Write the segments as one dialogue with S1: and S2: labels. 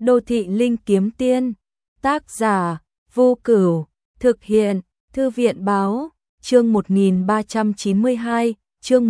S1: Đô thị linh kiếm tiên, tác giả, Vô Cửu, thực hiện, Thư viện báo, chương 1392, chương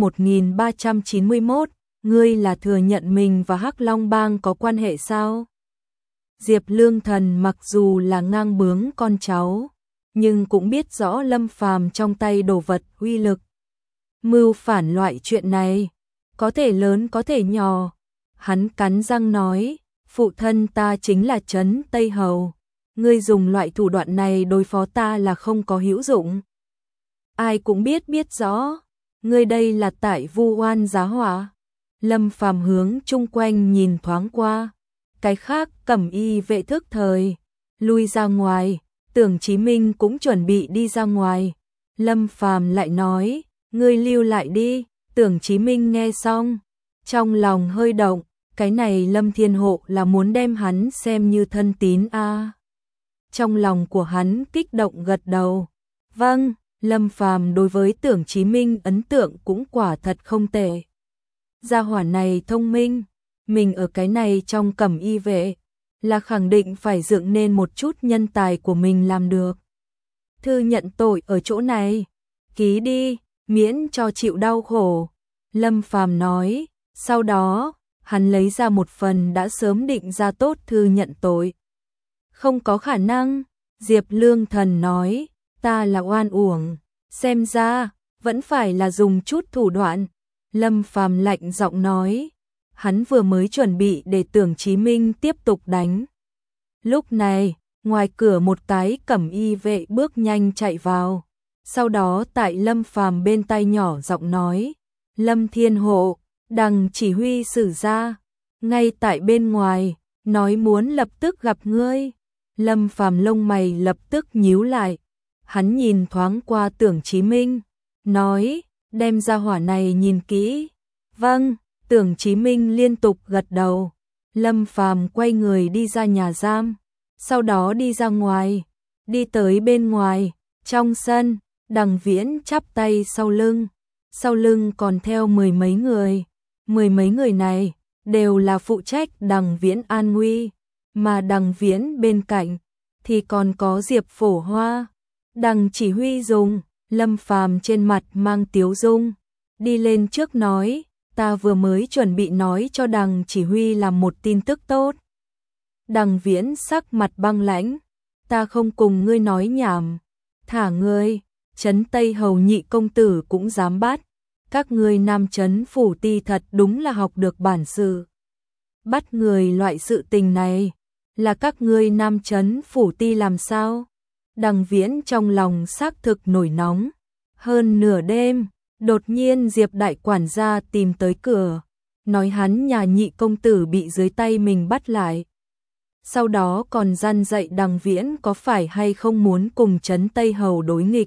S1: 1391, ngươi là thừa nhận mình và Hắc Long Bang có quan hệ sao? Diệp Lương Thần mặc dù là ngang bướng con cháu, nhưng cũng biết rõ Lâm Phàm trong tay đồ vật uy lực. Mưu phản loại chuyện này, có thể lớn có thể nhỏ. Hắn cắn răng nói, phụ thân ta chính là Trấn Tây Hầu. Ngươi dùng loại thủ đoạn này đối phó ta là không có hữu dụng. Ai cũng biết rõ, ngươi đây là tại vu oan giá họa. Lâm Phàm hướng chung quanh nhìn thoáng qua, cái khác cẩm y vệ thức thời, lui ra ngoài, Tưởng Chí Minh cũng chuẩn bị đi ra ngoài. Lâm Phàm lại nói, ngươi lưu lại đi. Tưởng Chí Minh nghe xong, trong lòng hơi động, cái này Lâm Thiên Hộ là muốn đem hắn xem như thân tín a. Trong lòng của hắn kích động gật đầu. Vâng, Lâm Phàm đối với Tưởng Chí Minh ấn tượng cũng quả thật không tệ. Gia hỏa này thông minh, mình ở cái này trong cẩm y vệ là khẳng định phải dựng nên một chút nhân tài của mình làm được. Thư nhận tội ở chỗ này, ký đi, miễn cho chịu đau khổ. Lâm Phàm nói, sau đó, hắn lấy ra một phần đã sớm định ra tốt thư nhận tội. Không có khả năng, Diệp Lương Thần nói, ta là oan uổng, xem ra, vẫn phải là dùng chút thủ đoạn. Lâm Phàm lạnh giọng nói, hắn vừa mới chuẩn bị để Tưởng Chí Minh tiếp tục đánh. Lúc này, ngoài cửa một cái cẩm y vệ bước nhanh chạy vào. Sau đó tại Lâm Phàm bên tai nhỏ giọng nói, Lâm Thiên Hộ, đằng chỉ huy sử ra, ngay tại bên ngoài, nói muốn lập tức gặp ngươi. Lâm Phàm lông mày lập tức nhíu lại, hắn nhìn thoáng qua Tưởng Chí Minh, nói, đem ra hỏa này nhìn kỹ. Vâng, Tưởng Chí Minh liên tục gật đầu. Lâm Phàm quay người đi ra nhà giam, sau đó đi ra ngoài, đi tới bên ngoài, trong sân, Đằng Viễn chắp tay sau lưng còn theo mười mấy người này đều là phụ trách Đằng Viễn an nguy, mà Đằng Viễn bên cạnh thì còn có Diệp Phổ Hoa. Đằng chỉ huy dùng, Lâm Phàm trên mặt mang tiếu dung, đi lên trước nói, ta vừa mới chuẩn bị nói cho Đằng chỉ huy làm một tin tức tốt. Đằng Viễn sắc mặt băng lãnh, ta không cùng ngươi nói nhảm, thả ngươi. Trấn Tây Hầu nhị công tử cũng dám bắt, các ngươi Nam Trấn phủ ti thật đúng là học được bản sự. Bắt người loại sự tình này, là các ngươi Nam Trấn phủ ti làm sao? Đằng Viễn trong lòng xác thực nổi nóng. Hơn nửa đêm, đột nhiên Diệp đại quản gia tìm tới cửa, nói hắn nhà nhị công tử bị dưới tay mình bắt lại. Sau đó còn răn dạy Đằng Viễn có phải hay không muốn cùng Trấn Tây Hầu đối nghịch.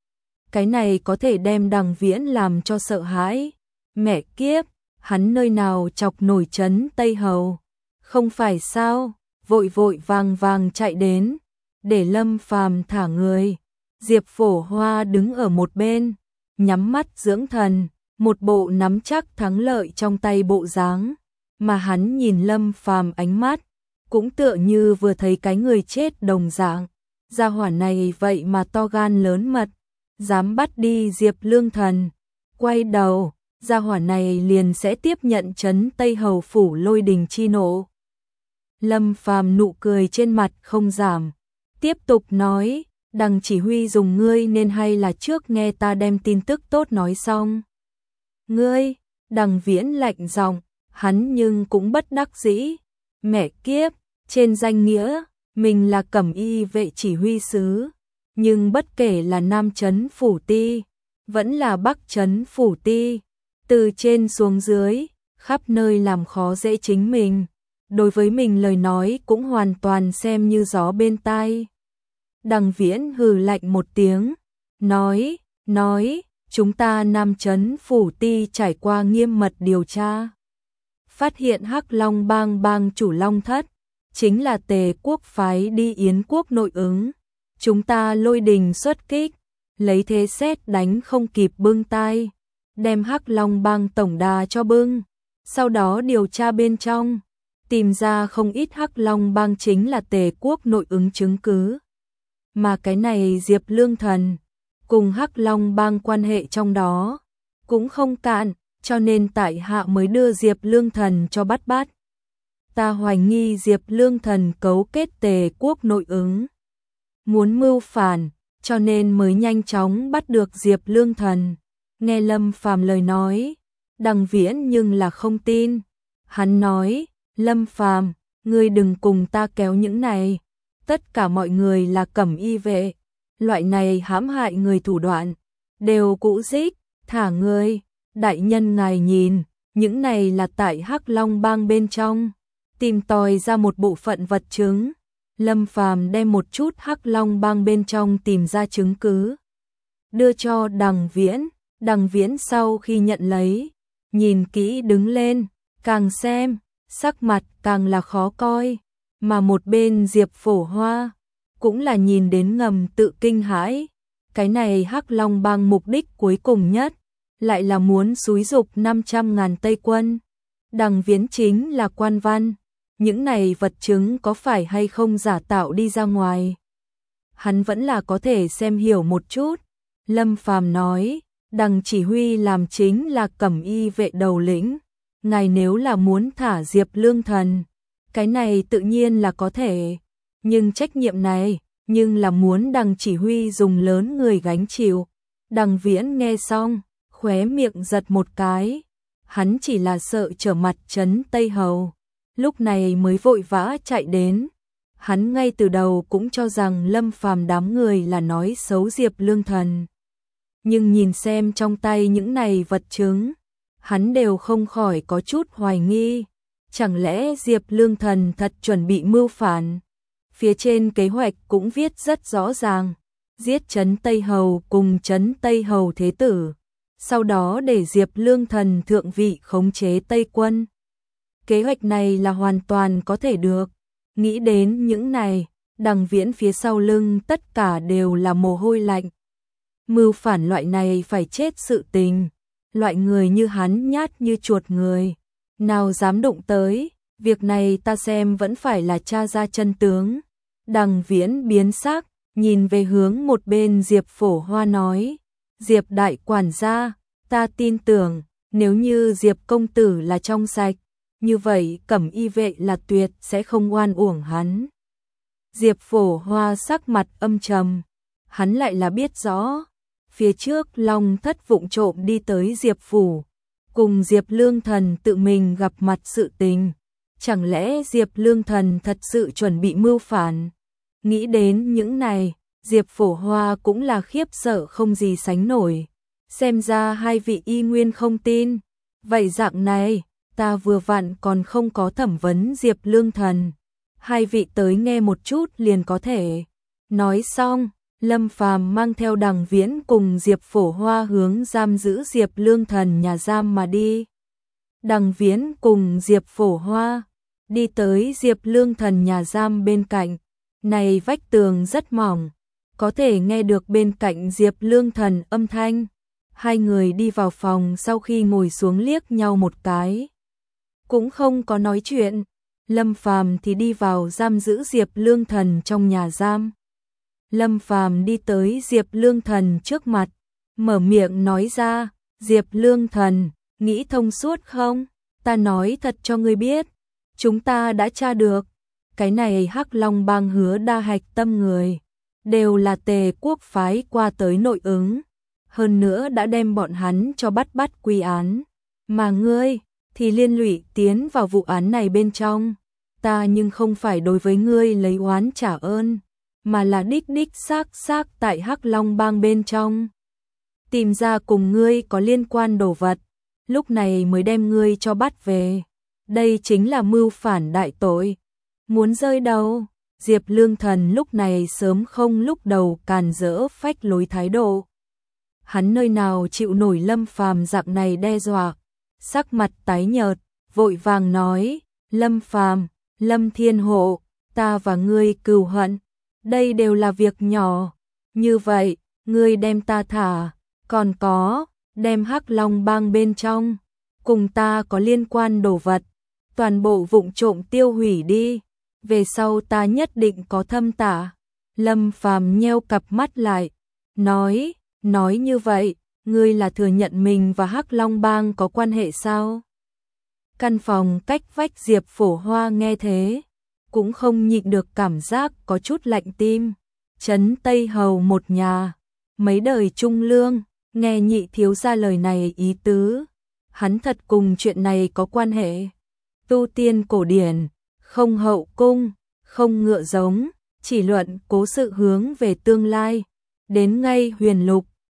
S1: Cái này có thể đem Đằng Viễn làm cho sợ hãi. Mẹ kiếp, hắn nơi nào chọc nổi Trấn Tây Hầu? Không phải sao? Vội vàng chạy đến, để Lâm Phàm thả người. Diệp Phổ Hoa đứng ở một bên, nhắm mắt dưỡng thần, một bộ nắm chắc thắng lợi trong tay bộ dáng, mà hắn nhìn Lâm Phàm ánh mắt, cũng tựa như vừa thấy cái người chết đồng dạng. Gia hỏa này vậy mà to gan lớn mật, dám bắt đi Diệp Lương Thần. Quay đầu, gia hỏa này liền sẽ tiếp nhận Trấn Tây Hầu phủ Lôi Đình chi nộ. Lâm Phàm nụ cười trên mặt không giảm, tiếp tục nói, Đằng chỉ huy dùng ngươi nên hay là trước nghe ta đem tin tức tốt nói xong. Ngươi, Đằng Viễn lạnh giọng, hắn nhưng cũng bất đắc dĩ. Mẹ kiếp, trên danh nghĩa, mình là cẩm y vệ chỉ huy sứ, nhưng bất kể là Nam Trấn phủ ti, vẫn là Bắc Trấn phủ ti, từ trên xuống dưới, khắp nơi làm khó dễ chính mình. Đối với mình lời nói cũng hoàn toàn xem như gió bên tai. Đằng Viễn hừ lạnh một tiếng, nói, chúng ta Nam Trấn phủ ti trải qua nghiêm mật điều tra, phát hiện Hắc Long Bang bang chủ Long Thất chính là Tề quốc phái đi Yến quốc nội ứng. Chúng ta Lôi Đình xuất kích, lấy thế sét đánh không kịp bưng tay, đem Hắc Long Bang tổng đà cho bưng, sau đó điều tra bên trong, tìm ra không ít Hắc Long bang chính là Tề quốc nội ứng chứng cứ. Mà cái này Diệp Lương Thần cùng Hắc Long bang quan hệ trong đó cũng không cạn, cho nên tại hạ mới đưa Diệp Lương Thần cho bắt. Ta hoài nghi Diệp Lương Thần cấu kết Tề quốc nội ứng, muốn mưu phản, cho nên mới nhanh chóng bắt được Diệp Lương Thần. Nghe Lâm Phàm lời nói, Đằng Viễn nhưng là không tin. Hắn nói, Lâm Phàm, ngươi đừng cùng ta kéo những này. Tất cả mọi người là cẩm y vệ, loại này hãm hại người thủ đoạn, đều cũ dích, thả ngươi. Đại nhân ngài nhìn, những này là tại Hắc Long bang bên trong, tìm tòi ra một bộ phận vật chứng. Lâm Phàm đem một chút Hắc Long bang bên trong tìm ra chứng cứ, đưa cho Đằng Viễn. Đằng Viễn sau khi nhận lấy, nhìn kỹ đứng lên, càng xem, sắc mặt càng là khó coi, mà một bên Diệp Phổ Hoa cũng là nhìn đến ngầm tự kinh hãi. Cái này Hắc Long bang mục đích cuối cùng nhất lại là muốn xúi giục 500.000 Tây quân. Đằng Viễn chính là quan văn, những này vật chứng có phải hay không giả tạo đi ra ngoài, hắn vẫn là có thể xem hiểu một chút. Lâm Phàm nói, Đằng chỉ huy làm chính là cẩm y vệ đầu lĩnh, ngài nếu là muốn thả Diệp Lương Thần, cái này tự nhiên là có thể, nhưng trách nhiệm này, nhưng là muốn Đằng chỉ huy dùng lớn người gánh chịu. Đằng Viễn nghe xong, khóe miệng giật một cái, hắn chỉ là sợ trở mặt trấn Tây Hầu, lúc này mới vội vã chạy đến. Hắn ngay từ đầu cũng cho rằng Lâm Phàm đám người là nói xấu Diệp Lương Thần, nhưng nhìn xem trong tay những này vật chứng, hắn đều không khỏi có chút hoài nghi, chẳng lẽ Diệp Lương Thần thật chuẩn bị mưu phản. Phía trên kế hoạch cũng viết rất rõ ràng, giết trấn Tây Hầu cùng trấn Tây Hầu thế tử, sau đó để Diệp Lương Thần thượng vị khống chế Tây quân. Kế hoạch này là hoàn toàn có thể được. Nghĩ đến những này, Đằng Viễn phía sau lưng tất cả đều là mồ hôi lạnh. Mưu phản loại này phải chết sự tình, loại người như hắn nhát như chuột người, nào dám đụng tới, việc này ta xem vẫn phải là tra ra chân tướng. Đằng Viễn biến sắc, nhìn về hướng một bên Diệp Phổ Hoa nói, Diệp đại quản gia, ta tin tưởng, nếu như Diệp công tử là trong sạch, như vậy cẩm y vệ là tuyệt sẽ không oan uổng hắn. Diệp Phổ Hoa sắc mặt âm trầm, hắn lại là biết rõ, phía trước Long Thất vụng trộm đi tới Diệp phủ, cùng Diệp Lương Thần tự mình gặp mặt sự tình, chẳng lẽ Diệp Lương Thần thật sự chuẩn bị mưu phản. Nghĩ đến những này, Diệp Phổ Hoa cũng là khiếp sợ không gì sánh nổi, xem ra hai vị y nguyên không tin. Vậy dạng này, ta vừa vặn còn không có thẩm vấn Diệp Lương Thần, hai vị tới nghe một chút liền có thể. Nói xong, Lâm Phàm mang theo Đằng Viễn cùng Diệp Phổ Hoa hướng giam giữ Diệp Lương Thần nhà giam mà đi. Đằng Viễn cùng Diệp Phổ Hoa đi tới Diệp Lương Thần nhà giam bên cạnh, này vách tường rất mỏng, có thể nghe được bên cạnh Diệp Lương Thần âm thanh. Hai người đi vào phòng sau khi ngồi xuống liếc nhau một cái, cũng không có nói chuyện. Lâm Phàm thì đi vào giam giữ Diệp Lương Thần trong nhà giam. Lâm Phàm đi tới Diệp Lương Thần trước mặt, mở miệng nói ra, Diệp Lương Thần, nghĩ thông suốt không? Ta nói thật cho ngươi biết, chúng ta đã tra được, cái này Hắc Long bang Hứa Đa Hạch Tâm người, đều là Tề quốc phái qua tới nội ứng, hơn nữa đã đem bọn hắn cho bắt quy án, mà ngươi thì liên lụy tiến vào vụ án này bên trong. Ta nhưng không phải đối với ngươi lấy oán trả ơn, mà là đích xác tại Hắc Long bang bên trong tìm ra cùng ngươi có liên quan đồ vật, lúc này mới đem ngươi cho bắt về. Đây chính là mưu phản đại tội, muốn rơi đầu. Diệp Lương Thần lúc này sớm không lúc đầu càn rỡ phách lối thái độ, hắn nơi nào chịu nổi Lâm Phàm dạng này đe dọa, sắc mặt tái nhợt, vội vàng nói, Lâm Phàm, Lâm Thiên Hộ, ta và ngươi cừu hận, đây đều là việc nhỏ, như vậy, ngươi đem ta thả, còn có, đem Hắc Long bang bên trong, cùng ta có liên quan đồ vật, toàn bộ vụng trộm tiêu hủy đi, về sau ta nhất định có thâm tả. Lâm Phàm nheo cặp mắt lại, nói như vậy, ngươi là thừa nhận mình và Hắc Long Bang có quan hệ sao? Căn phòng cách vách Diệp Phổ Hoa nghe thế, cũng không nhịn được cảm giác có chút lạnh tim. Trấn Tây Hầu một nhà, mấy đời trung lương, nghe nhị thiếu gia lời này ý tứ, hắn thật cùng chuyện này có quan hệ. Tu tiên cổ điển, không hậu cung, không ngựa giống, chỉ luận cố sự hướng về tương lai. Đến ngay huyền lục,